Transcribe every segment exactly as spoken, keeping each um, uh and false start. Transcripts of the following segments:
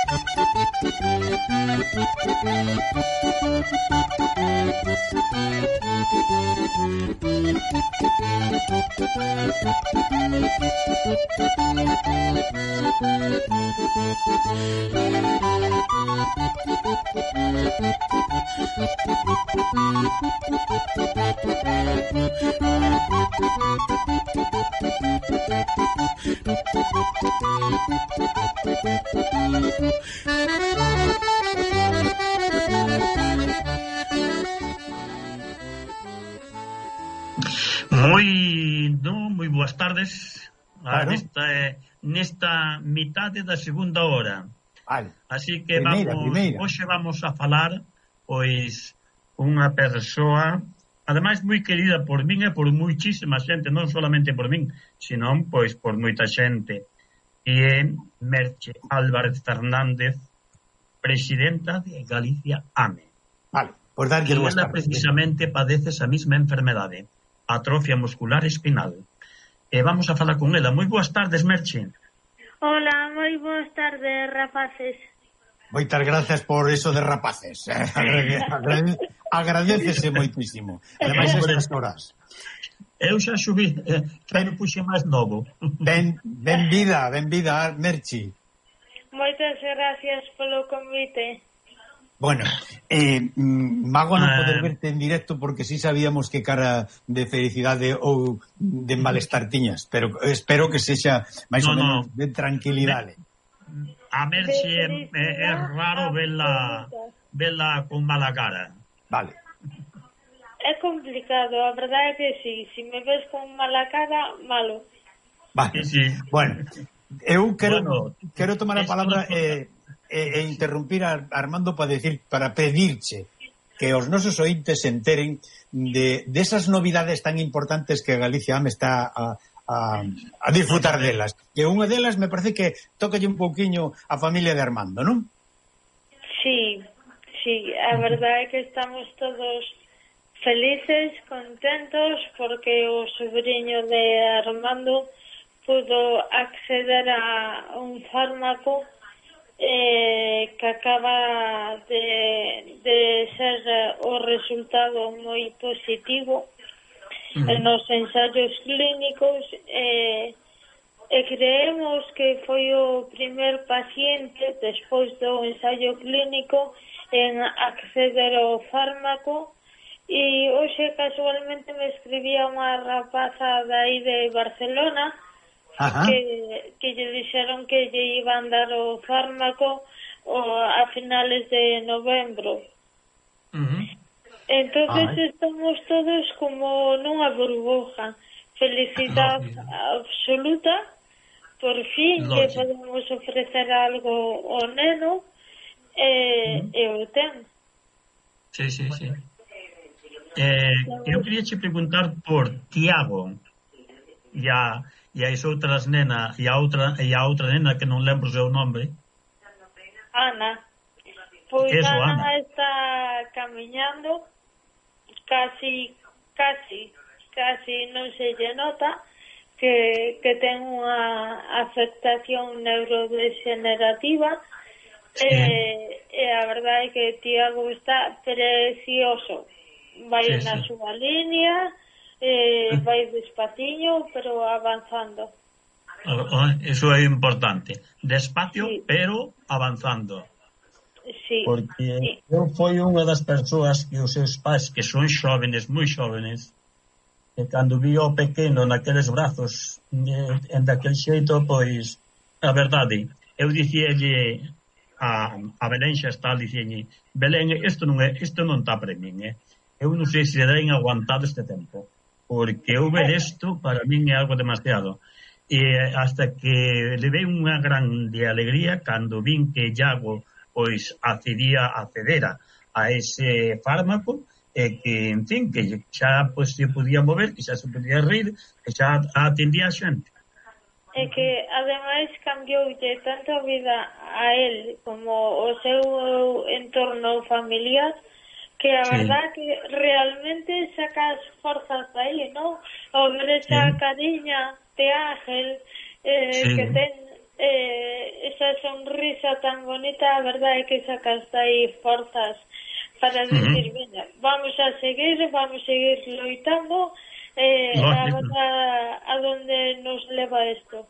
Moi, no, moi boas tardes. Claro. Nesta, nesta mitade da segunda hora. Vale. Así que Primeira, vamos, primeira. hoxe vamos a falar, pois, unha persoa, ademais moi querida por min e por muitísima xente, non solamente por min, senón, pois, por moita xente. E é Merche Álvarez Fernández, presidenta de Galicia AME. Vale, por darlle E boas ela tardes. precisamente padece esa mesma enfermedade, atrofia muscular espinal. E vamos a falar con ela. Moi boas tardes, Merche. Hola, moi boas tardes, rapaces. Moitas gracias por eso de rapaces. Agrade- Agradecese moitísimo. Ademais, estas horas. Eu xa subí, eh, xa me puxe máis novo. Ben, ben vida, ben vida, Merchi. Moitas gracias polo convite. Bueno, eh, mm, mago non Ah. poder verte en directo porque sí sabíamos que cara de felicidade ou de malestar tiñas, pero espero que sexa máis No, ou menos no. de tranquilidade. A Merche é, é, é raro vela, vela con mala cara. Vale. É complicado, a verdade é que sí. Si me ves con mala cara, malo. Vale. Sí, sí. Bueno, eu quero Bueno, quero tomar a esto palabra no- e, e, e interrumpir a Armando para decir, para pedirche que os nosos ointes se enteren de desas novidades tan importantes que Galicia AME está a, a, a disfrutar delas. Que unha delas me parece que tócalle un pouquiño a familia de Armando, non? Sí, sí, a verdade é que estamos todos felices, contentos, porque o sobrinho de Armando pudo acceder a un fármaco eh, que acaba de, de ser o resultado moi positivo Mm. en nos ensaios clínicos eh, e creemos que foi o primer paciente despois do ensaio clínico en acceder ao fármaco. E hoxe casualmente me escribía unha rapaza de aí de Barcelona Ajá. que, que lle dixeron que lle iban dar o fármaco o, a finales de novembro. Uh-huh. Entonces Ai. estamos todos como nunha burbuja. Felicidade Lógico. absoluta. Por fin lle Lógico. podemos ofrecer algo ao neno e, e o ten. Sí, sí, sí. Eh, eu queria che preguntar por Tiago e a, e as outras nena e a outra e a outra nena que non lembro o seu nome. Ana. Pois Eso, Ana, Ana. está camiñando casi, casi, casi non se lle nota que, que ten unha afectación neurodegenerativa. Sí. E, e a verdade é que Tiago está precioso. Vai Sí, na sí. súa línea, eh, vai despatiño, pero avanzando. Ah, Eso é importante. Despacio, Sí. pero avanzando. Sí, Porque sí. eu foi unha das persoas que os seus pais, que son xóvenes, moi xóvenes, que cando vi o pequeno naqueles brazos, eh, en daquel xeito, pois, a verdade, eu dicíalle a, a Belén xa está, dicíalle, Belén, isto non é, isto non está para min, eh? Eu non sei se den aguantado este tempo, porque eu ver isto, para min é algo demasiado. E hasta que levei unha grande alegría cando vin que Iago pois accedía, accedera a ese fármaco e que, en fin, que xa pois, se podía mover, que xa se podía rir, que xa atendía a xente. É que, ademais, cambioulle tanto a vida a él como o seu entorno familiar que a Sí. verdad que realmente saca as forzas de aí, ¿no? O ver esa Sí. cariña de Ángel eh, Sí. que ten eh, esa sonrisa tan bonita, a verdade é que sacaste aí forzas para decir, uh-huh. Venga, vamos a seguir, vamos a seguir loitando, eh, a ver a, a donde nos leva isto.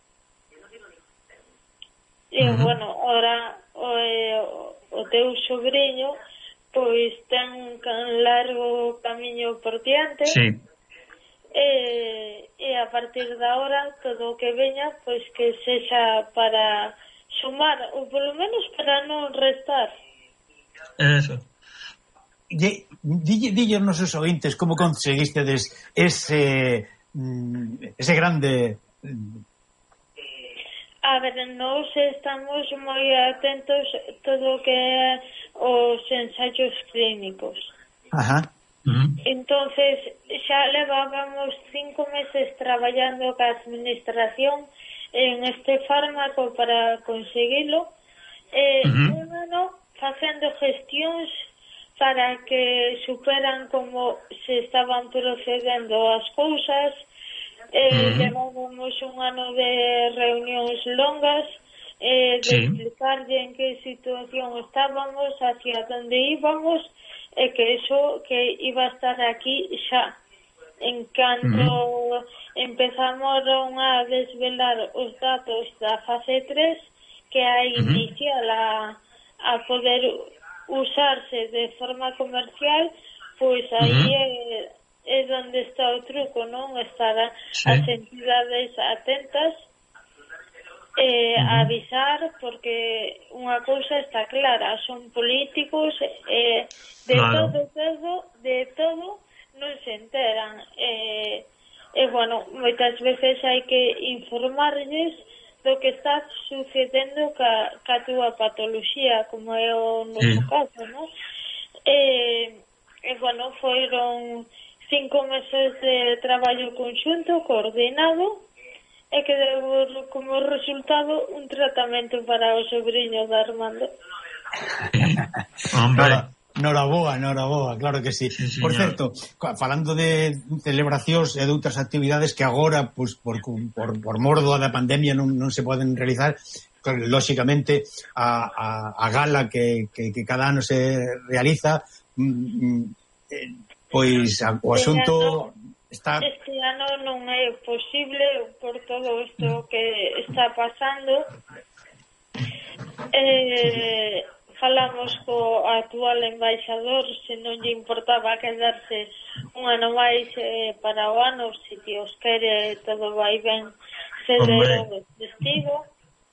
E, uh-huh. Bueno, ahora o, o, o teu sobrinho pois ten un largo camiño por diante. Sí. E, e a partir de ahora todo o que veña pois que sexa para sumar ou polo menos para non restar. Eso. Dille, dille aos nosos ointes como conseguistedes ese ese grande. A ver, nós estamos moi atentos todo o que é os ensaios clínicos. Ajá. Uh-huh. Entonces xa levábamos cinco meses traballando ca administración en este fármaco para conseguilo, e uh-huh. un ano facendo gestións para que superan como se estaban procedendo as cousas. eh, uh-huh. Levábamos un ano de reunións longas, eh, de sí. explicarlle en que situación estábamos, hacia onde íbamos, e que eso que iba a estar aquí xa. En canto uh-huh. empezamos a desvelar os datos da fase tres, que hai uh-huh. inicial a, a poder usarse de forma comercial, pois aí uh-huh. é, é onde está o truco, non? Estar a, sí. as entidades atentas, eh, uh-huh. a avisar, porque unha cousa está clara, son políticos, eh, de claro. todo, todo, de todo non se enteran, e, eh, eh, bueno, moitas veces hai que informarles do que está sucedendo ca, ca túa patoloxía, como é o noso sí. caso, non? E, eh, bueno, foron cinco meses de traballo conxunto, coordinado, e que deu como resultado un tratamento para o sobrinho de Armando. Hombre, noraboa, noraboa, claro que sí. sí Por certo, falando de celebracións e de outras actividades que agora, pues, por, por, por mordo da pandemia non, non se poden realizar, lóxicamente a, a, a gala que, que, que cada ano se realiza, mm, eh, pois a, o asunto está... Este ano non é posible por todo isto que está pasando. Eh... Falamos co actual embaixador se non lle importaba quedarse un ano máis eh, para o ano, se Dios quere todo vai ben, se deu testigo.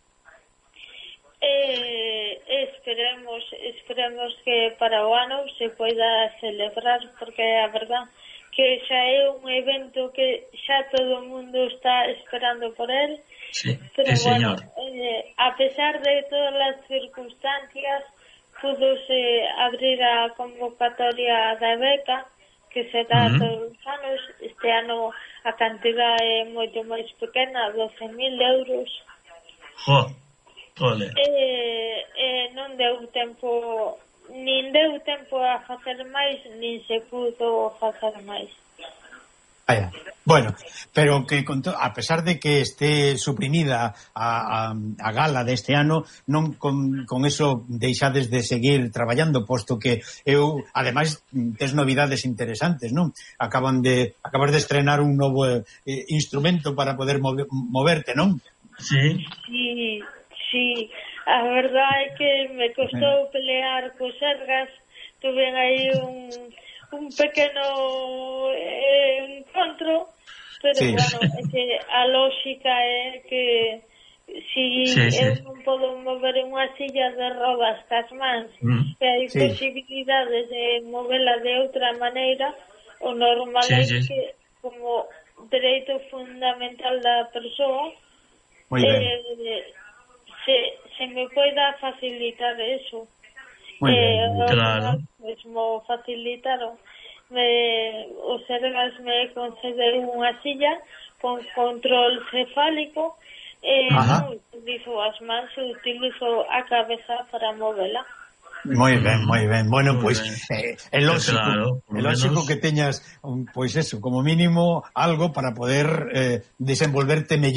E eh, esperemos esperemos que para o ano se poida celebrar, porque a verdad que xa é un evento que xa todo o mundo está esperando por él. Sí, pero sí, bueno, señor. Eh, a pesar de todas las circunstancias, pudose abrir a convocatoria da beca que se dá uh-huh. todos os anos. Este ano a cantidad é moito máis pequena, doce mil euros. Jo, ole. E, e non deu tempo, nin deu tempo a facer máis, nin se pudo facer máis. Vaya. Bueno, pero que a pesar de que esté suprimida a, a, a gala deste ano, non con, con eso deixades de seguir traballando, posto que eu, ademais, tes novidades interesantes, non? Acaban de acabas de estrenar un novo eh, instrumento para poder mover, moverte, non? Sí. Sí, sí. A verdade é que me costou pelear co Sergas, tuve aí un un pequeno eh, encontro, pero sí. bueno, é que a lógica é que si sí, sí. eu non podo mover unha silla de rodas cas mans mm. e hai sí. posibilidades de movela de outra maneira, o normal sí, é sí. que como dereito fundamental da persoa eh, se, se me poida facilitar eso. Muy eh, bien, claro. Mesmo facilitaron. Me, o Sergas me concedeu unha silla con control cefálico e eh, non utilizo as mans, utilizo a cabeza para movela. Moi ben, moi ben. Bueno, pois pues, eh, é lógico, claro, é lógico que teñas pois pues eso, como mínimo algo para poder eh, desenvolverte mellor.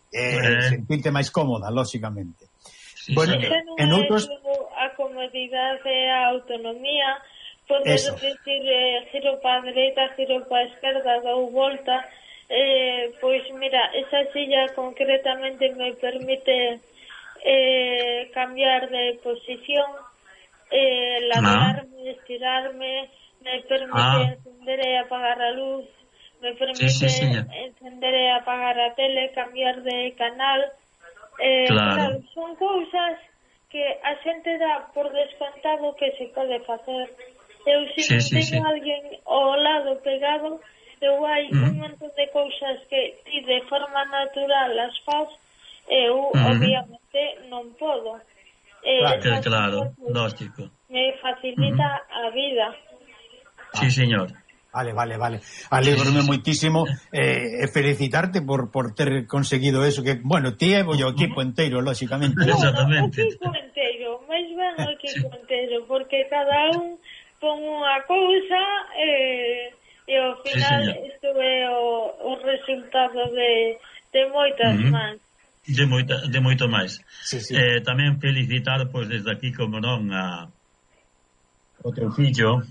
eh, eh. sentirte máis cómoda, lóxicamente. Sí, bueno, en outros... a comodidade e a autonomía, poder decir eh, giro para a dereita, giro para a esquerda, dou volta, eh, pois mira, esa silla concretamente me permite eh, cambiar de posición, eh, ladearme, ah. estirarme, me permite ah. encender e apagar a luz, me permite sí, sí, sí. encender e apagar a tele, cambiar de canal. Eh, claro. claro, son cousas que a xente dá por descontado que se pode facer. Eu, se sí, non sí, teño sí. alguén ao lado pegado, eu hai uh -huh. un montón de cousas que ti de forma natural as faz, eu, uh -huh. obviamente, non podo. Eh, claro, claro, lógico. Me facilita uh -huh. a vida. Sí, señor. Vale, vale, vale. Alégrome moitísimo eh, e felicitarte por, por ter conseguido eso, que, bueno, ti e o equipo inteiro, lóxicamente. No, o equipo inteiro, máis ben o equipo inteiro, porque cada un pon unha cousa eh, e ao final sí, isto é o, o resultado de, de moitas uh -huh. máis. De, moita, de moito máis. Sí, sí. Eh, tamén felicitar, pois, desde aquí, como non, a o teu fillo.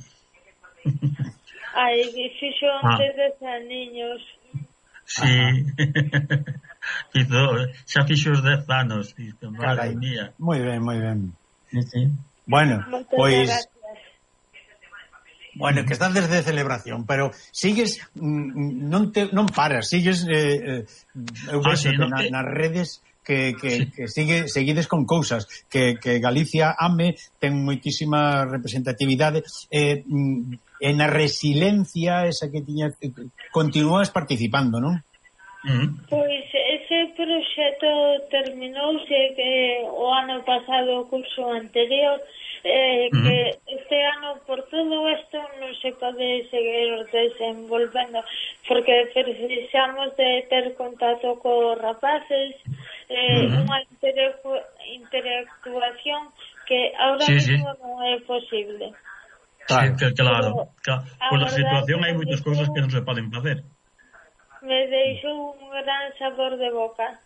Ai, fixo antes ah. de niños. Sí. Fizo, xa fixo os dez anos. Carai, mía. Moi ben, moi ben. Sí, sí. Bueno, pois... Pues, bueno, que estás desde celebración, pero sigues, non te, non paras, sigues eh, eh, eu ah, sí, no, na, nas redes que, que, sí. que sigue, seguides con cousas, que, que Galicia Ame ten moitísima representatividade, eh, e na resiliencia esa que tiña, continúas participando, non? Uh -huh. Pois ese proxecto terminouse que o ano pasado, o curso anterior, eh, uh -huh. que este ano por todo isto non se pode seguir desenvolvendo, porque precisamos de ter contacto co rapaces, eh, uh -huh. unha interactuación que ahora sí, mismo sí. non é posible. Claro, sí, claro. claro. Por la situación hai moitas cousas que non se poden facer. Me deixou un gran sabor de boca.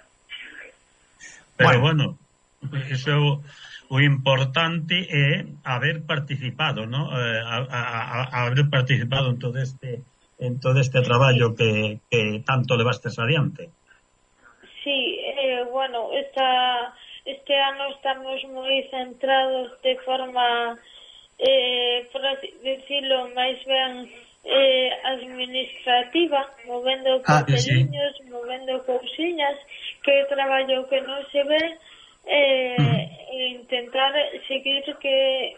Pero bueno, bueno iso é o, o importante é haber participado, ¿no? Eh, a, a, a, haber participado en todo este en todo este traballo que, que tanto levastes adiante. Sí, eh, bueno, esta, este ano estamos moi centrados de forma... Eh, por así decirlo, máis ben eh, administrativa, movendo papeliños, ah, sí. movendo cousiñas, que traballo que non se ve, eh, mm. e intentar seguir que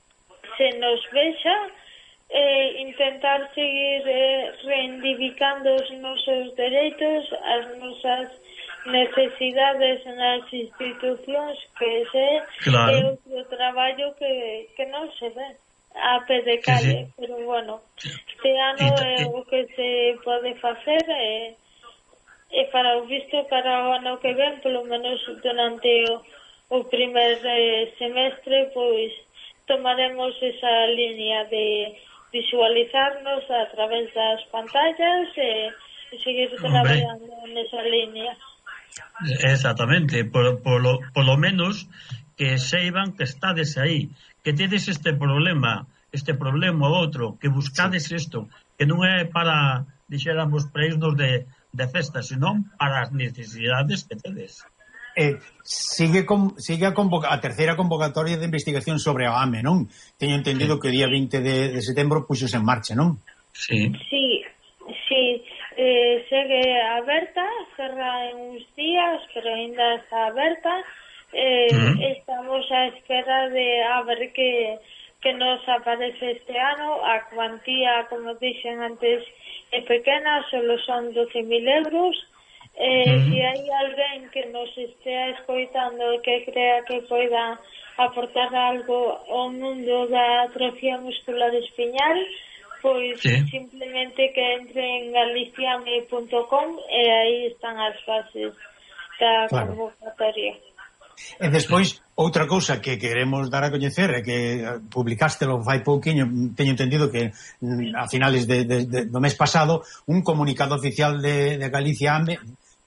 se nos vexa, eh, intentar seguir eh, reivindicando os nosos dereitos, as nosas necesidades nas institucións, que ese claro. é outro traballo que, que non se ve a pé de calle, sí, sí. pero bueno, este ano é o que se pode facer e, e para o visto para o ano que ven, polo menos durante o, o primer eh, semestre, pois tomaremos esa línea de visualizarnos a través das pantallas e, e seguir traballando nesa línea. Exactamente, por, por, lo, por lo menos que seiban que estades aí, que tedes este problema, este problema ou outro, que buscades sí. isto, que non é para, dixéramos, para irnos de, de festa, senón para as necesidades que tedes. Eh, sigue con, sigue a, convoca, a terceira convocatoria de investigación sobre a AME, non? Teño entendido sí. que o día vinte de, de setembro puxos en marcha, non? Sí. Sí, sí. Eh, segue aberta, cerra en uns días, pero ainda está aberta. Eh, uh -huh. Estamos á espera de a ver que, que nos aparece este ano. A cuantía, como dixen antes, é pequena, solo son doce mil euros. Eh, uh -huh. Se hai alguén que nos estea escoitando e que crea que poida aportar algo ao mundo da atrofia muscular espiñal, pois sí. simplemente que entre en galiciame punto com e aí están as bases da claro. convocatoria. E despois, outra cousa que queremos dar a coñecer é que publicástelo fai pouquiño, teño entendido que a finales de, de, de, do mes pasado, un comunicado oficial de, de Galicia Ame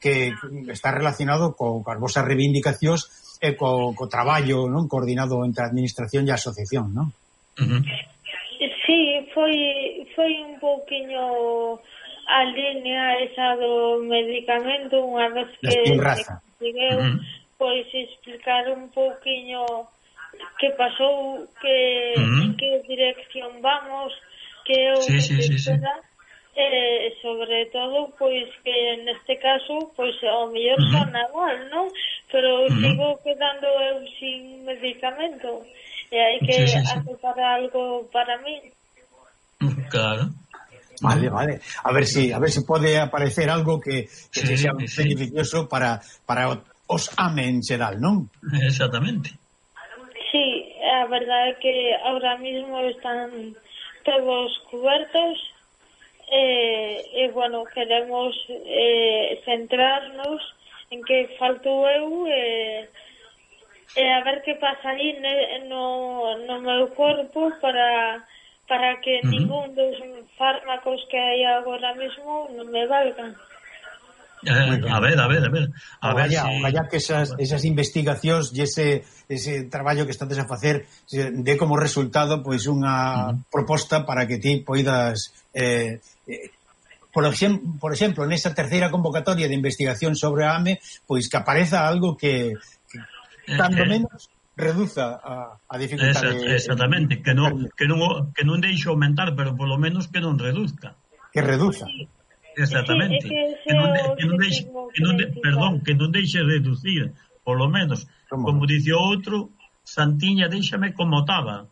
que está relacionado co, coas vosas reivindicacións e co, co traballo, non, coordinado entre a administración e a asociación, non? Uh-huh. Sí, foi foi un pouquiño a línea esa do medicamento, unha vez que consegueu, uh-huh. pois explicar un pouquiño que pasou, que uh-huh. en que dirección vamos, que é o sí, que sí, se sí, espera, sí. Eh, sobre todo, pois que neste caso, pois ao mellor uh-huh. son igual, non? Pero uh-huh. sigo quedando eu sin medicamento e hai que sí, sí, sí. aceptar algo para mí. Claro. Vale, vale. A ver si a ver si pode aparecer algo que, que sí, sea sí. beneficioso para para os A M E en xeral, non? Exactamente. Sí, a verdade é que ahora mismo están todos cubertos e, eh, bueno, queremos eh, centrarnos en que faltou eu e, eh, a ver que pasa aí no, no meu corpo para para que uh-huh. ningún dos fármacos que hai agora mesmo non me valgan. Eh, a ver, a ver, a ver. A ver vaya, si... vaya que esas, esas investigacións e ese, ese traballo que estades a facer dé como resultado pois unha uh-huh. proposta para que ti poidas eh, eh, por, exem, por exemplo, nesa terceira convocatoria de investigación sobre a A M E, pois que apareza algo que, que cando menos reduza a, a dificultade. Exact, exactamente, que non, que, non, que non deixe aumentar, pero polo menos que non reduzca. Que reduza. Exactamente. Sí, es que, que non, que non deixe, que non de, perdón, que non deixe reducir, polo menos. ¿Cómo? Como dice o outro, Santiña, déxame como estaba.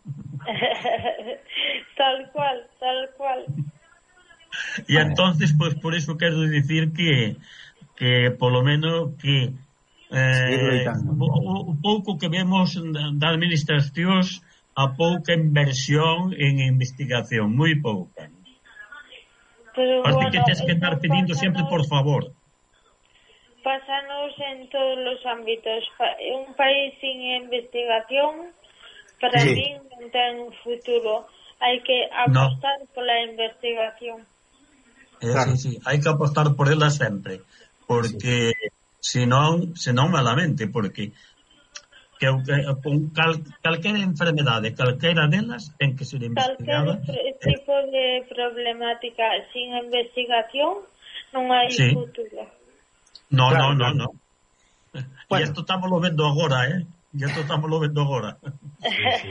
Tal cual, tal cual. E entonces, pues por eso quero dicir que que polo menos que Eh, o, o pouco que vemos da administracións, a pouca inversión en investigación, moi pouca. Pero bueno, que tens que estar pedindo sempre por favor. Pásanos en todos os ámbitos. Un país sin investigación para sí. mí non ten futuro. Hai que apostar no. pola investigación. Eh, claro. Sí, sí, hai que apostar por ela sempre, porque sí. senón, senón malamente, porque que, que con cal, calquera enfermedade, calquera delas ten que ser investigada. Calquera tipo de problemática sin investigación non hai sí. futuro. No, claro, no, no, no. Bueno. E isto estamos lo vendo agora, eh? E isto estamos lo vendo agora. Sí, sí.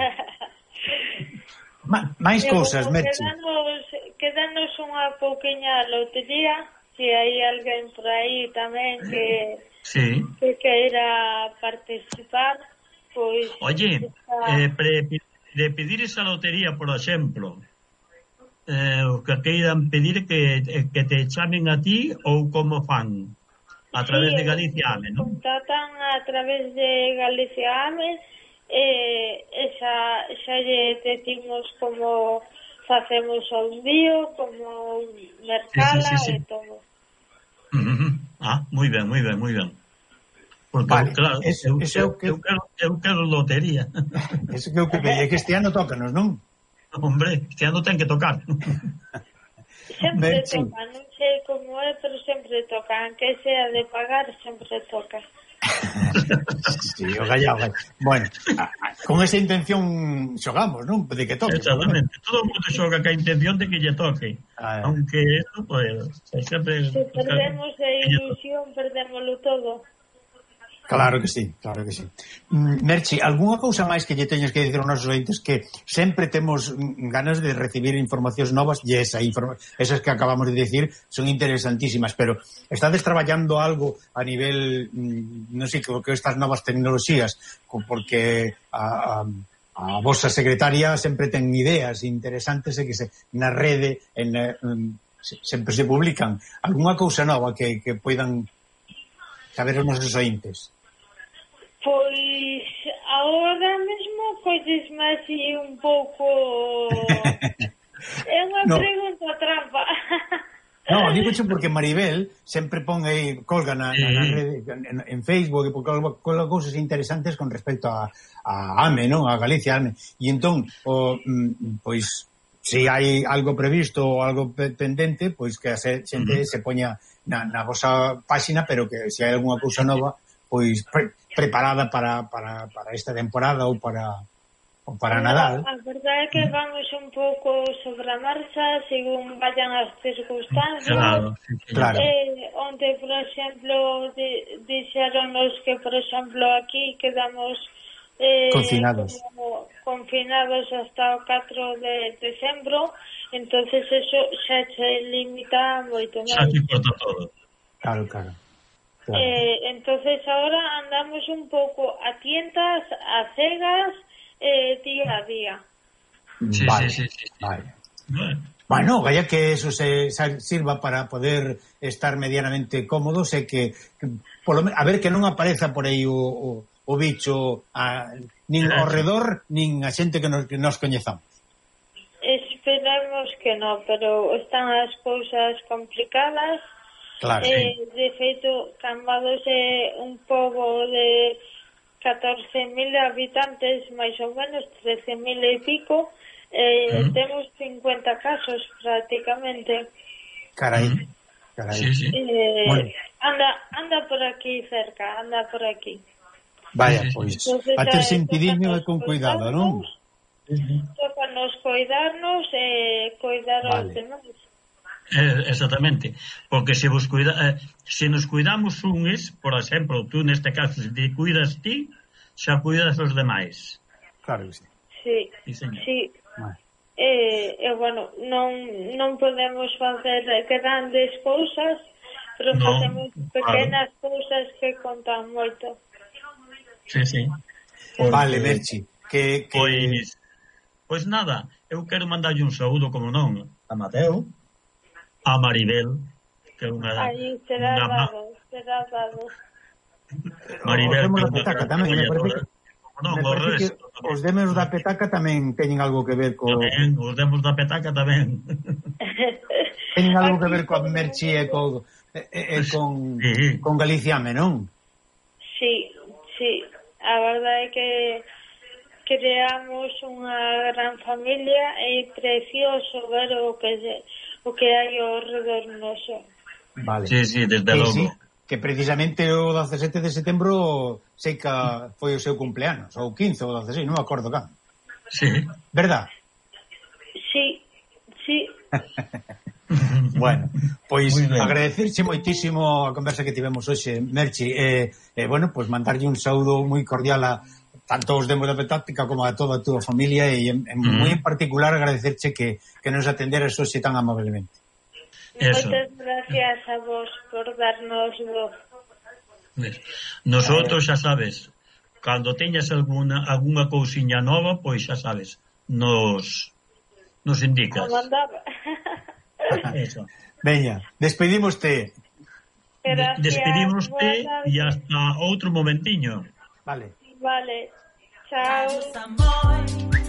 Ma, máis cousas, Merchi. Quedanos, quedanos unha pouquiña lotería. Si hai alguén por aí tamén que, sí. que queira participar, pois... Oye, está... eh, pre, de pedir esa lotería, por exemplo, eh, o que queiran pedir que, que te chamen a ti ou como fan, a través sí, de Galicia A M E, non? Contatan a través de Galicia A M E, eh, esa, xa lle decimos como... facemos o envío, como Mercala sí, sí, sí, sí. e todo. Uh-huh. Ah, moi ben, moi ben, moi ben. Porque, vale, claro, es, eu, es eu, que... eu, quero, eu quero lotería. Eso que eu que é que este ano tócanos, non? Hombre, este ano ten que tocar. Sempre Merchi. Toca, non sei como é, pero sempre toca. Aunque sea de pagar, sempre toca. Sí, o gallao, bueno, con esa intención xogamos, non? De que toque. Exactamente, todo o mundo xoga ca intención de que lle toque. Ah, aunque esto, pues, sempre... Se perdemos a ilusión, perdémoslo todo. Claro que sí, claro que sí. Merchi, algunha cousa máis que lle teñes que dicir aos nosos ointes, que sempre temos ganas de recibir informacións novas e esa informa esas que acabamos de dicir son interesantísimas, pero estades traballando algo a nivel, non sei, que estas novas tecnoloxías, porque a, a, a vosa secretaria sempre ten ideas interesantes e que se, na rede en, en, sempre se publican. Algunha cousa nova que, que poidan saber os nosos ointes? Pois agora mesmo coides máis e un pouco é unha no. pregunta trampa. No, digoche porque Maribel sempre pon aí, colga na, na, na rede, en, en Facebook, e colga cousas interesantes con respecto a, a A M E, non? A Galicia A M E. E entón, o, pois, se hai algo previsto ou algo pendente, pois que a xente uh-huh. se poña na, na vosa páxina, pero que se hai algunha cousa nova, pois pre, preparada para, para, para esta temporada ou para ou para Nadal. A verdade é que vamos un pouco sobre a marcha según vayan as circunstancias. Claro, claro. Eh, onde, por exemplo, di, dixeronos que, por exemplo, aquí quedamos eh, confinados. Como, confinados hasta o catro de decembro, entonces eso xa se limita moito máis. Xa se importa todo. Claro, claro. claro. Eh, entonces ahora andamos un pouco a tientas, a cegas, eh, día a día. Sí, vale, sí, sí, sí. vale. Bueno. Bueno, vaya que eso se, se sirva para poder estar medianamente cómodos e que, que por lo, a ver que non apareza por aí o, o, o bicho a, nin ao redor nin a xente que nos, que nos coñezamos. Esperemos que no, pero están as cousas complicadas. Claro, eh, sí. De feito, Cambados é un pobo de catorce mil habitantes, máis ou menos, trece mil e pico, eh, uh-huh. Temos cincuenta casos prácticamente. Carai, carai. Sí, sí. Eh, bueno. anda, anda por aquí cerca, anda por aquí. Vaya, pois, pues, a ter sentidiño e con cuidado, non? Toca nos cuidarnos e cuidar vale. aos demais. Eh, exactamente, porque se vos cuida, eh, se nos cuidamos unes, por exemplo, tú neste caso, se te cuidas ti, xa cuidas os demais. Claro que sí. Sí, sí, señor. Sí. Vale. Eh, eh, bueno, non, non podemos facer grandes cousas, pero no, facemos pequenas claro. cousas que contan moito. Sí, sí. Porque... Vale, Merchi, que, que... Pois, pois nada, eu quero mandarlle un saúdo, como non, a Mateo, a Maribel, que é unha... Aí será unha... dado, será dado. Os Maribel, demos que da petaca tamén, me parece que, non, me parece que resto, os demos da petaca tamén teñen algo que ver co... Tamén, os demos da petaca tamén. Teñen algo que ver coa Merchi e, co, e, e con, sí. con Galiciame, non? Sí, sí. A verdade é que creamos unha gran familia e é precioso ver o que o que hai ao redor noso. Vale. Sí, sí, desde sí, logo. Sí, que precisamente o dezasete de setembro sei que foi o seu cumpleanos, ou quince ou dezasseis, non me acordo cá. Sí. Verdad? Sí, sí. Bueno, pois agradecerche moitísimo a conversa que tivemos hoxe, Merchi, e, eh, bueno, pois mandarlle un saúdo moi cordial a tanto os demos da Petáctica como a toda a túa familia e en, en mm. moi en particular agradecerche que, que nos atenderas hoxe tan amablemente. Eso. Moitas gracias a vos por darnos voz. Nosotros xa sabes, cando teñas alguna algunha cousiña nova, pois xa sabes, nos nos indicas. Eso. Veña, despedímoste. Gracias. Despedímoste e hasta outro momentiño. Vale. Vale. Chao.